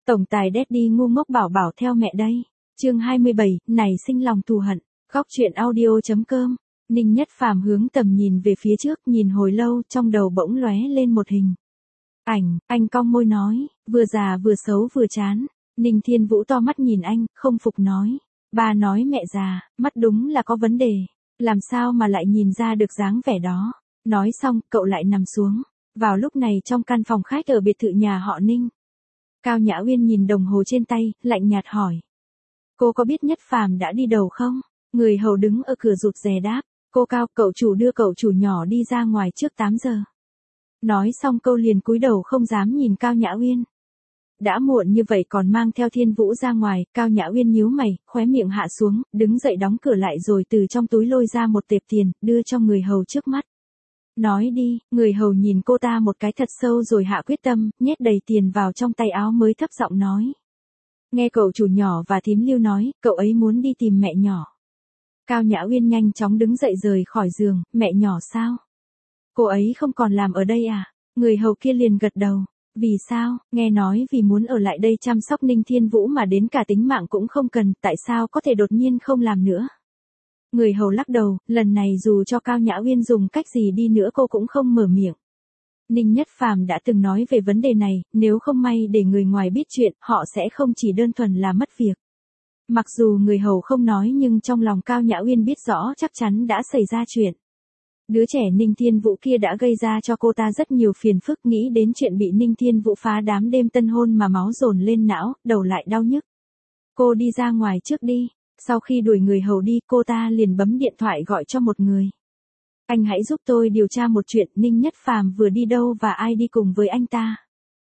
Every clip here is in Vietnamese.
Tổng tài Daddy ngu ngốc bảo bảo theo mẹ đây. Chương 27, nảy sinh lòng thù hận. Góc truyện audio.com. Ninh Nhất Phàm hướng tầm nhìn về phía trước, nhìn hồi lâu, trong đầu bỗng lóe lên một hình ảnh, anh cong môi nói, vừa già vừa xấu vừa chán. Ninh Thiên Vũ to mắt nhìn anh, không phục nói, ba nói mẹ già, mắt đúng là có vấn đề, làm sao mà lại nhìn ra được dáng vẻ đó. Nói xong, cậu lại nằm xuống. Vào lúc này trong căn phòng khách ở biệt thự nhà họ Ninh, Cao Nhã Uyên nhìn đồng hồ trên tay, lạnh nhạt hỏi. Cô có biết Nhất Phàm đã đi đâu không? Người hầu đứng ở cửa rụt rè đáp. Cô Cao, cậu chủ đưa cậu chủ nhỏ đi ra ngoài trước 8 giờ. Nói xong câu liền cúi đầu không dám nhìn Cao Nhã Uyên. Đã muộn như vậy còn mang theo Thiên Vũ ra ngoài, Cao Nhã Uyên nhíu mày, khóe miệng hạ xuống, đứng dậy đóng cửa lại rồi từ trong túi lôi ra một tệp tiền, đưa cho người hầu trước mắt. Nói đi, người hầu nhìn cô ta một cái thật sâu rồi hạ quyết tâm, nhét đầy tiền vào trong tay áo mới thấp giọng nói. Nghe cậu chủ nhỏ và thím Lưu nói, cậu ấy muốn đi tìm mẹ nhỏ. Cao Nhã Uyên nhanh chóng đứng dậy rời khỏi giường, mẹ nhỏ sao? Cô ấy không còn làm ở đây à? Người hầu kia liền gật đầu. Vì sao? Nghe nói vì muốn ở lại đây chăm sóc Ninh Thiên Vũ mà đến cả tính mạng cũng không cần, tại sao có thể đột nhiên không làm nữa? Người hầu lắc đầu, lần này dù cho Cao Nhã Uyên dùng cách gì đi nữa cô cũng không mở miệng. Ninh Nhất Phàm đã từng nói về vấn đề này, nếu không may để người ngoài biết chuyện, họ sẽ không chỉ đơn thuần là mất việc. Mặc dù người hầu không nói nhưng trong lòng Cao Nhã Uyên biết rõ chắc chắn đã xảy ra chuyện. Đứa trẻ Ninh Thiên Vũ kia đã gây ra cho cô ta rất nhiều phiền phức, nghĩ đến chuyện bị Ninh Thiên Vũ phá đám đêm tân hôn mà máu dồn lên não, đầu lại đau nhức. Cô đi ra ngoài trước đi. Sau khi đuổi người hầu đi, cô ta liền bấm điện thoại gọi cho một người. Anh hãy giúp tôi điều tra một chuyện, Ninh Nhất Phàm vừa đi đâu và ai đi cùng với anh ta.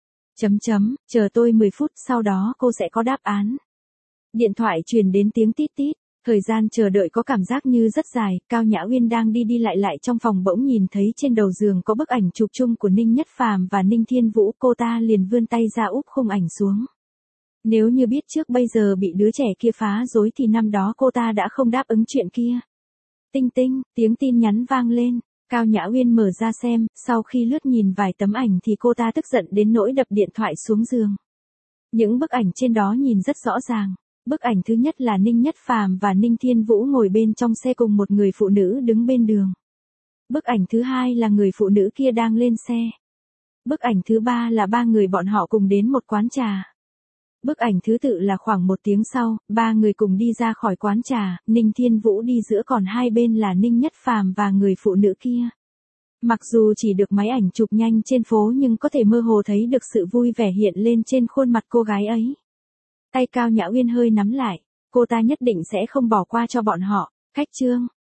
Chờ tôi 10 phút, sau đó cô sẽ có đáp án. Điện thoại truyền đến tiếng tít tít, thời gian chờ đợi có cảm giác như rất dài, Cao Nhã Uyên đang đi lại trong phòng bỗng nhìn thấy trên đầu giường có bức ảnh chụp chung của Ninh Nhất Phàm và Ninh Thiên Vũ, cô ta liền vươn tay ra úp khung ảnh xuống. Nếu như biết trước bây giờ bị đứa trẻ kia phá rối thì năm đó cô ta đã không đáp ứng chuyện kia. Tinh tinh, tiếng tin nhắn vang lên, Cao Nhã Uyên mở ra xem, sau khi lướt nhìn vài tấm ảnh thì cô ta tức giận đến nỗi đập điện thoại xuống giường. Những bức ảnh trên đó nhìn rất rõ ràng. Bức ảnh thứ nhất là Ninh Nhất Phàm và Ninh Thiên Vũ ngồi bên trong xe cùng một người phụ nữ đứng bên đường. Bức ảnh thứ hai là người phụ nữ kia đang lên xe. Bức ảnh thứ ba là ba người bọn họ cùng đến một quán trà. Bức ảnh thứ tự là khoảng 1 tiếng sau, ba người cùng đi ra khỏi quán trà, Ninh Thiên Vũ đi giữa còn hai bên là Ninh Nhất Phàm và người phụ nữ kia. Mặc dù chỉ được máy ảnh chụp nhanh trên phố nhưng có thể mơ hồ thấy được sự vui vẻ hiện lên trên khuôn mặt cô gái ấy. Tay Cao Nhã Uyên hơi nắm lại, cô ta nhất định sẽ không bỏ qua cho bọn họ. Khách trương,